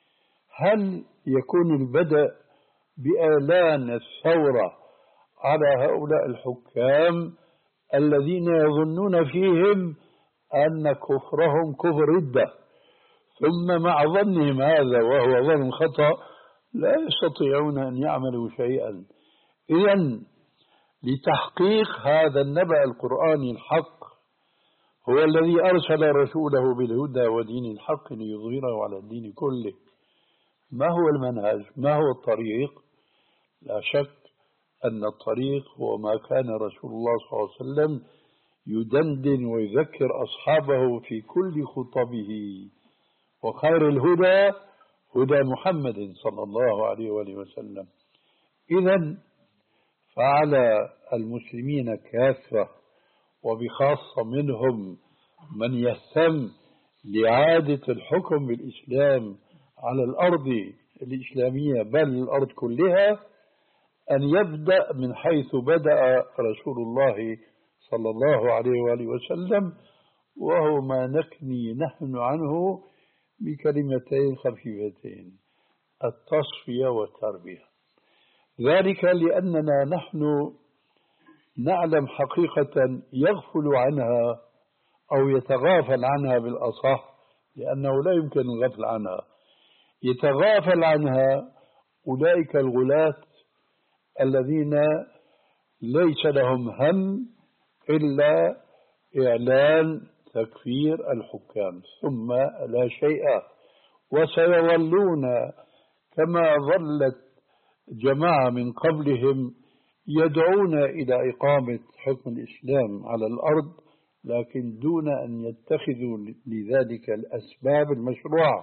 هل يكون البدء بإعلان الثورة على هؤلاء الحكام الذين يظنون فيهم أن كفرهم كفر ردة، ثم مع ظنهم هذا وهو ظن خطأ لا يستطيعون أن يعملوا شيئا؟ إذن لتحقيق هذا النبأ القرآني الحق هو الذي أرسل رسوله بالهدى ودين الحق ليظهره على الدين كله. ما هو المنهج؟ ما هو الطريق؟ لا شك أن الطريق هو ما كان رسول الله صلى الله عليه وسلم يدندن ويذكر أصحابه في كل خطبه، وخير الهدى هدى محمد صلى الله عليه وآله وسلم. إذن فعلى المسلمين كافة وبخاصة منهم من يهتم لإعادة الحكم بالإسلام على الأرض الإسلامية بل الأرض كلها أن يبدأ من حيث بدأ رسول الله صلى الله عليه وآله وسلم، وهو ما نكني نحن عنه بكلمتين خفيفتين: التصفية والتربية. ذلك لأننا نحن نعلم حقيقة يغفل عنها أو يتغافل عنها بالأصح، لأنه لا يمكن الغفل عنها. يتغافل عنها أولئك الغلاة الذين ليس لهم هم إلا إعلان تكفير الحكام ثم لا شيء، وسيظلون كما ظلت جماعة من قبلهم يدعون إلى إقامة حكم الإسلام على الأرض، لكن دون أن يتخذوا لذلك الأسباب المشروعة.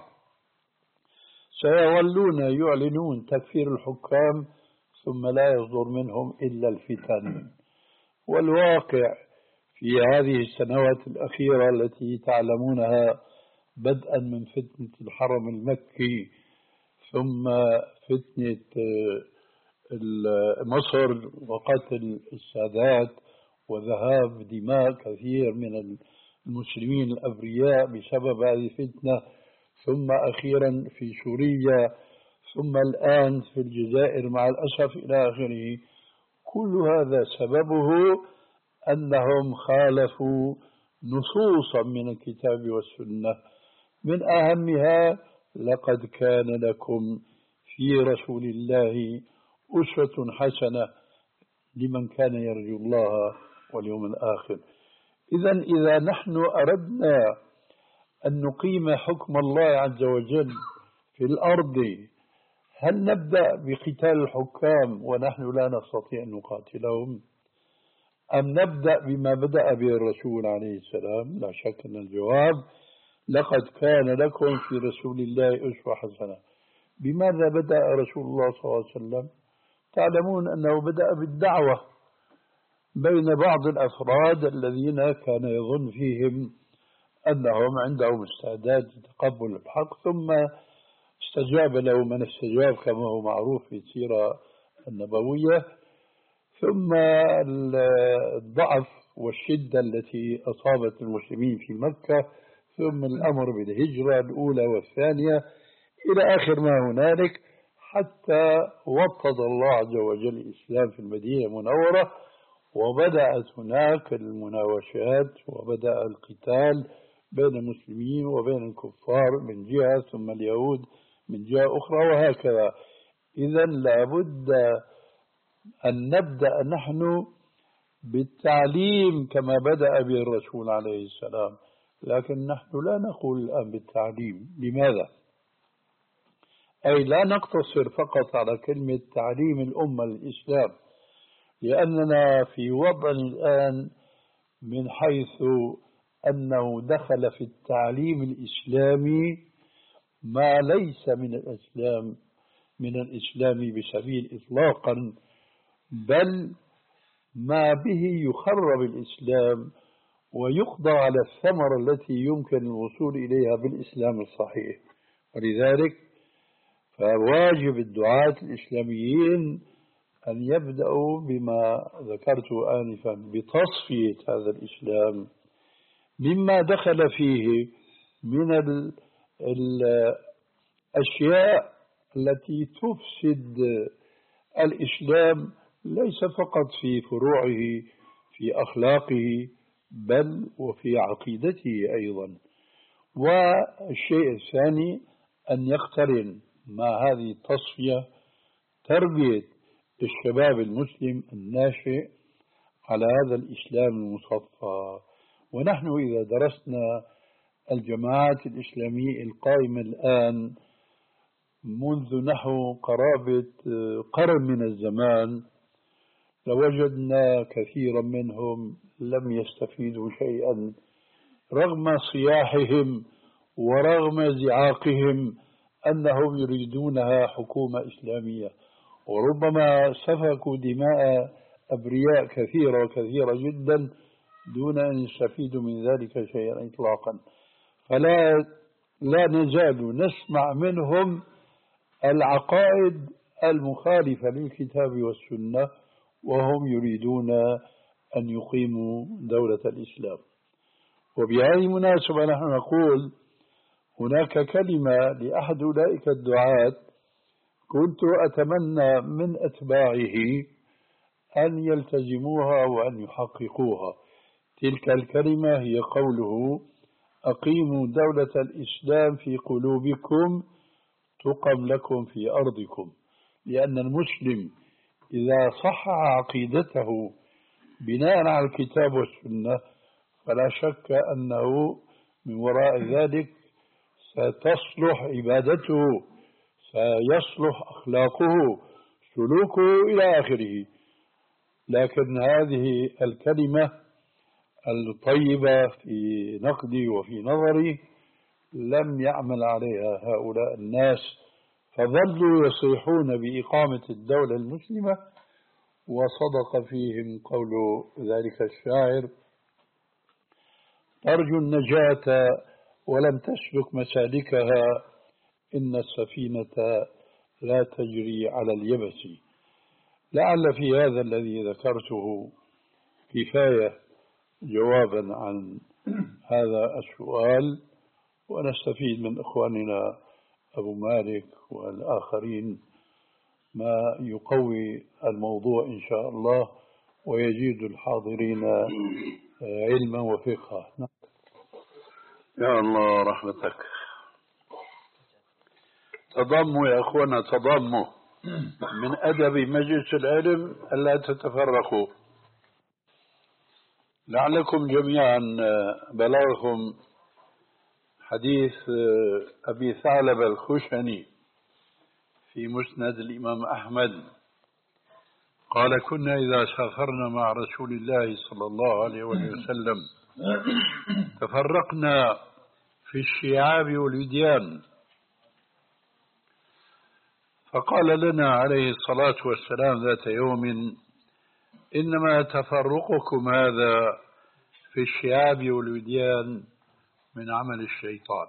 سيظلون يعلنون تكفير الحكام ثم لا يصدر منهم إلا الفتن. والواقع في هذه السنوات الأخيرة التي تعلمونها، بدءا من فتنة الحرم المكي ثم فتنة مصر وقتل السادات وذهاب دماء كثير من المسلمين الأبرياء بسبب هذه الفتنة، ثم أخيرا في سوريا، ثم الآن في الجزائر مع الأسف إلى آخره. كل هذا سببه أنهم خالفوا نصوصا من الكتاب والسنة، من أهمها: لقد كان لكم في رسول الله أسوة حسنة لمن كان يرجو الله واليوم الآخر. إذن إذا نحن أردنا أن نقيم حكم الله عز وجل في الأرض، هل نبدأ بقتال الحكام ونحن لا نستطيع أن نقاتلهم، أم نبدأ بما بدأ به الرسول عليه السلام؟ لا شك أن الجواب لقد كان لكم في رسول الله أسوة حسنة. بماذا بدأ رسول الله صلى الله عليه وسلم؟ تعلمون أنه بدأ بالدعوة بين بعض الأفراد الذين كان يظن فيهم أنهم عندهم استعداد لتقبل الحق، ثم استجاب له من استجاب كما هو معروف في السيرة النبوية. ثم الضعف والشدة التي أصابت المسلمين في مكة، ثم الأمر بالهجرة الأولى والثانية إلى آخر ما هنالك، حتى وطد الله عز وجل الإسلام في المدينة المنورة، وبدأت هناك المناوشات وبدأ القتال بين المسلمين وبين الكفار من جهة، ثم اليهود من جهة أخرى، وهكذا. إذا لابد أن نبدأ نحن بالتعليم كما بدأ به الرسول عليه السلام، لكن نحن لا نقول الآن بالتعليم. لماذا؟ أي لا نقتصر فقط على كلمة تعليم الأمة الإسلام، لأننا في وضع الآن من حيث أنه دخل في التعليم الإسلامي ما ليس من الإسلام من الإسلام بسبيل إطلاقا، بل ما به يخرب الإسلام ويقضى على الثمرة التي يمكن الوصول إليها بالإسلام الصحيح. ولذلك فواجب الدعاة الإسلاميين أن يبدأوا بما ذكرت آنفا بتصفية هذا الإسلام مما دخل فيه من الأشياء التي تفسد الإسلام، ليس فقط في فروعه في أخلاقه بل وفي عقيدته أيضا. والشيء الثاني أن يقترن مع هذه التصفية تربية الشباب المسلم الناشئ على هذا الإسلام المصفى. ونحن إذا درسنا الجماعات الإسلامية القائمة الآن منذ نحو قرابة قرن من الزمان، لوجدنا كثيرا منهم لم يستفيدوا شيئا رغم صياحهم ورغم زعاقهم أنهم يريدونها حكومة إسلامية، وربما سفكوا دماء أبرياء كثيرة وكثيرة جدا دون أن يستفيدوا من ذلك شيئا إطلاقا. فلا لا نزال نسمع منهم العقائد المخالفة للكتاب والسنة، وهم يريدون أن يقيموا دولة الإسلام. وبهذه المناسبة نحن نقول هناك كلمة لأحد أولئك الدعاة كنت أتمنى من أتباعه أن يلتزموها وأن يحققوها. تلك الكلمة هي قوله: أقيموا دولة الإسلام في قلوبكم تقم لكم في أرضكم. لأن المسلم إذا صح عقيدته بناء على الكتاب والسنة فلا شك أنه من وراء ذلك ستصلح عبادته، سيصلح أخلاقه، سلوكه إلى آخره. لكن هذه الكلمة الطيبة في نقدي وفي نظري لم يعمل عليها هؤلاء الناس، فظلوا يصيحون بإقامة الدولة المسلمة، وصدق فيهم قول ذلك الشاعر: ترجو النجاة ولم تسلك مسالكها، إن السفينة لا تجري على اليبس. لعل في هذا الذي ذكرته كفاية جوابا عن هذا السؤال، ونستفيد من إخواننا أبو مالك والآخرين ما يقوي الموضوع إن شاء الله ويزيد الحاضرين علما وفقها. يا الله رحمتك. تضموا يا أخوانا، تضموا. من أدب مجلس العلم ألا تتفرقوا. لعلكم جميعا بلغكم حديث أبي ثعلب الخشني في مسند الإمام أحمد قال كنا إذا سافرنا مع رسول الله صلى الله عليه وسلم تفرقنا في الشعاب والوديان، فقال لنا عليه الصلاة والسلام ذات يوم: إنما تفرقكم هذا في الشعاب والوديان من عمل الشيطان،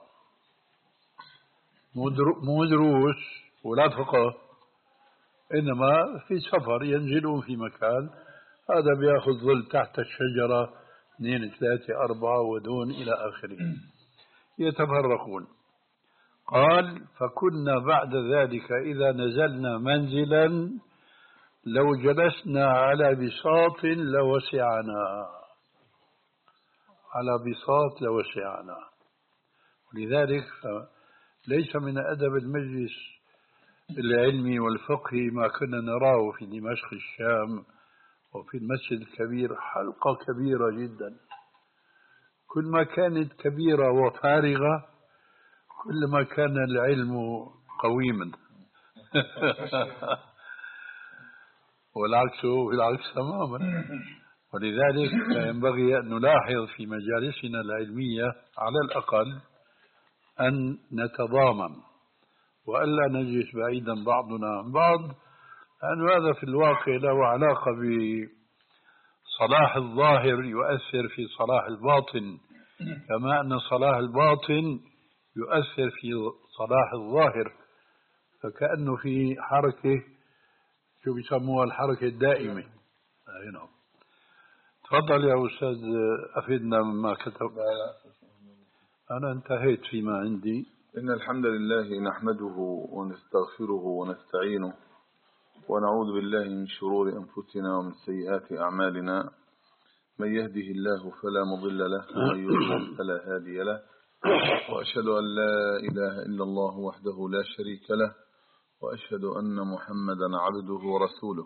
مو دروس ولا فقه، إنما في سفر ينزلون في مكان، هذا بياخذ ظل تحت الشجرة اثنين ثلاثة أربعة ودون إلى آخره، يتفرقون. قال: فكنا بعد ذلك إذا نزلنا منزلا لو جلسنا على بساط لوسعنا، على بساط لوسعنا. ولذلك ليس من أدب المجلس العلمي والفقهي ما كنا نراه في دمشق الشام وفي المسجد الكبير، حلقة كبيرة جدا، كل ما كانت كبيرة وفارغة كل ما كان العلم قويما والعكس والعكس تماما. ولذلك ينبغي أن نلاحظ في مجالسنا العلمية على الأقل أن نتضامن وألا نجلس بعيدا بعضنا عن بعض، لأن هذا في الواقع له علاقة بصلاح الظاهر يؤثر في صلاح الباطن، كما أن صلاح الباطن يؤثر في صلاح الظاهر، فكأنه في حركة شو بيسموها الحركة الدائمة. هنا تفضل يا أستاذ، أفيدنا مما كتب. أنا انتهيت فيما عندي. إن الحمد لله نحمده ونستغفره ونستعينه ونعوذ بالله من شرور أنفسنا ومن سيئات أعمالنا، من يهده الله فلا مضل له ومن يضلل فلا هادي له، وأشهد أن لا إله إلا الله وحده لا شريك له، وأشهد أن محمدا عبده ورسوله.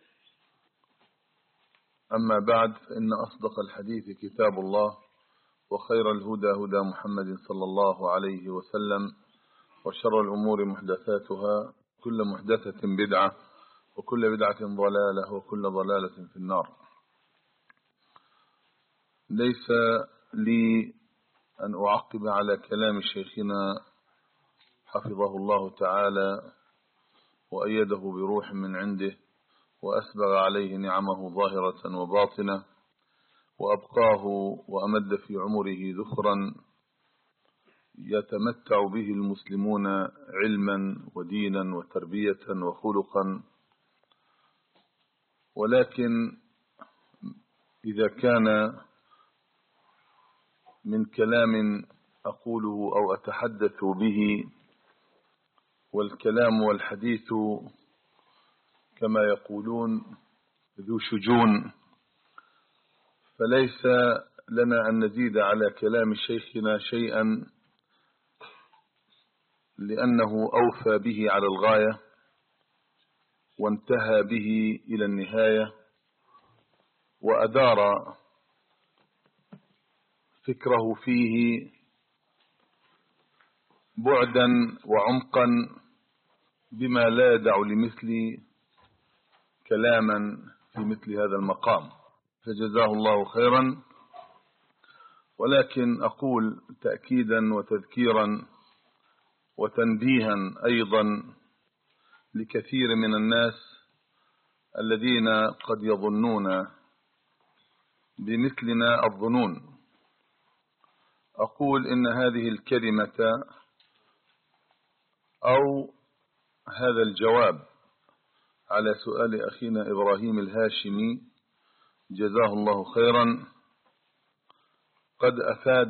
أما بعد، فإن أصدق الحديث كتاب الله، وخير الهدى هدى محمد صلى الله عليه وسلم، وشر الأمور محدثاتها، كل محدثة بدعة، وكل بدعة ضلالة، وكل ضلالة في النار. ليس لي أن أعقب على كلام شيخنا حفظه الله تعالى وأيده بروح من عنده، وأسبغ عليه نعمه ظاهرة وباطنة، وأبقاه وأمد في عمره ذخرا يتمتع به المسلمون علما ودينا وتربية وخلقا. ولكن إذا كان من كلام أقوله أو أتحدث به، والكلام والحديث كما يقولون ذو شجون، فليس لنا أن نزيد على كلام شيخنا شيئا، لأنه أوفى به على الغاية وانتهى به إلى النهاية، وأدار فكره فيه بعدا وعمقا بما لا يدع لمثل كلاما في مثل هذا المقام، فجزاه الله خيرا. ولكن أقول تأكيدا وتذكيرا وتنبيها أيضا لكثير من الناس الذين قد يظنون بمثلنا الظنون، أقول إن هذه الكلمة أو هذا الجواب على سؤال أخينا إبراهيم الهاشمي جزاه الله خيرا قد أفاد،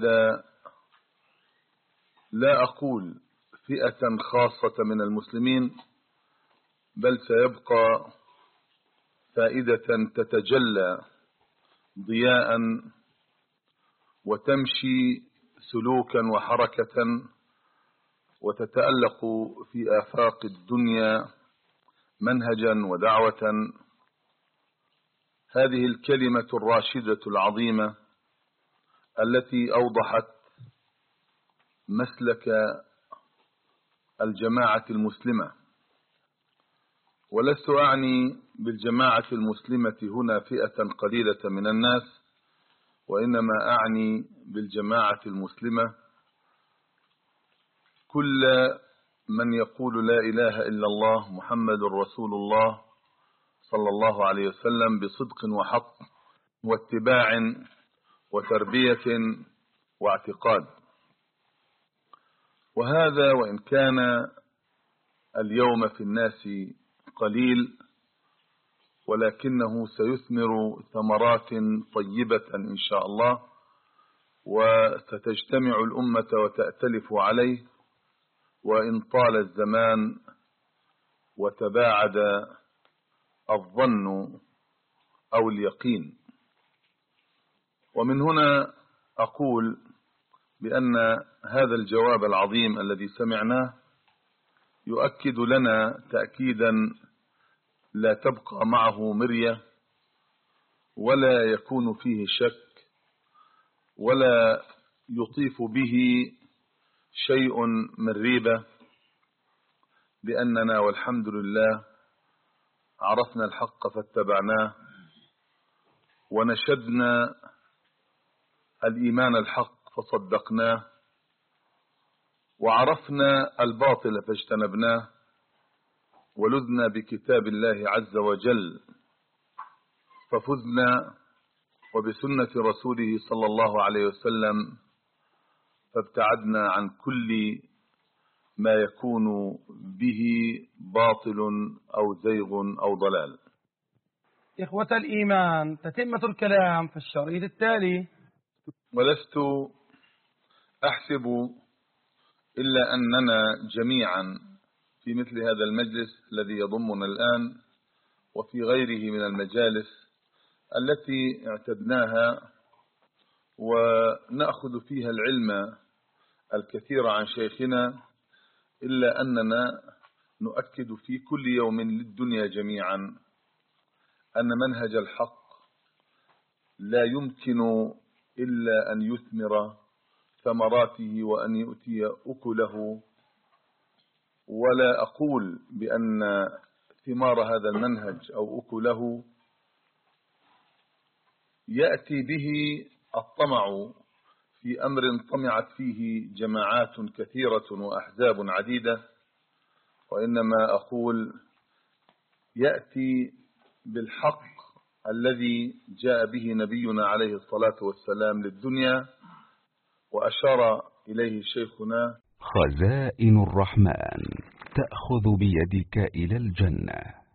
لا أقول فئة خاصة من المسلمين، بل سيبقى فائدة تتجلى ضياء وتمشي سلوكا وحركة وتتألق في آفاق الدنيا منهجا ودعوة. هذه الكلمة الراشدة العظيمة التي أوضحت مسلك الجماعة المسلمة، ولست أعني بالجماعة المسلمة هنا فئة قليلة من الناس، وإنما أعني بالجماعة المسلمة كل من يقول لا إله إلا الله محمد رسول الله صلى الله عليه وسلم بصدق وحق واتباع وتربية واعتقاد. وهذا وإن كان اليوم في الناس قليل، ولكنه سيثمر ثمرات طيبة إن شاء الله، وستجتمع الأمة وتأتلف عليه وإن طال الزمان وتباعد الظن أو اليقين. ومن هنا أقول بأن هذا الجواب العظيم الذي سمعناه يؤكد لنا تأكيدا لا تبقى معه مرية ولا يكون فيه شك ولا يطيف به شيء من ريبة، بأننا والحمد لله عرفنا الحق فاتبعناه، ونشدنا الإيمان الحق فصدقناه، وعرفنا الباطل فاجتنبناه، ولذنا بكتاب الله عز وجل ففزنا، وبسنة رسوله صلى الله عليه وسلم فابتعدنا عن كل ما يكون به باطل أو زيغ أو ضلال. إخوة الإيمان، تتمة الكلام في الشريط التالي. ولست أحسب إلا أننا جميعا في مثل هذا المجلس الذي يضمنا الآن وفي غيره من المجالس التي اعتدناها ونأخذ فيها العلم الكثير عن شيخنا، إلا أننا نؤكد في كل يوم للدنيا جميعا أن منهج الحق لا يمكن إلا أن يثمر ثمراته وأن يؤتي أكله. ولا أقول بأن ثمار هذا المنهج أو أكله يأتي به الطمع في أمر طمعت فيه جماعات كثيرة وأحزاب عديدة، وإنما أقول يأتي بالحق الذي جاء به نبينا عليه الصلاة والسلام للدنيا، وأشار إليه شيخنا: خزائن الرحمن تأخذ بيدك إلى الجنة.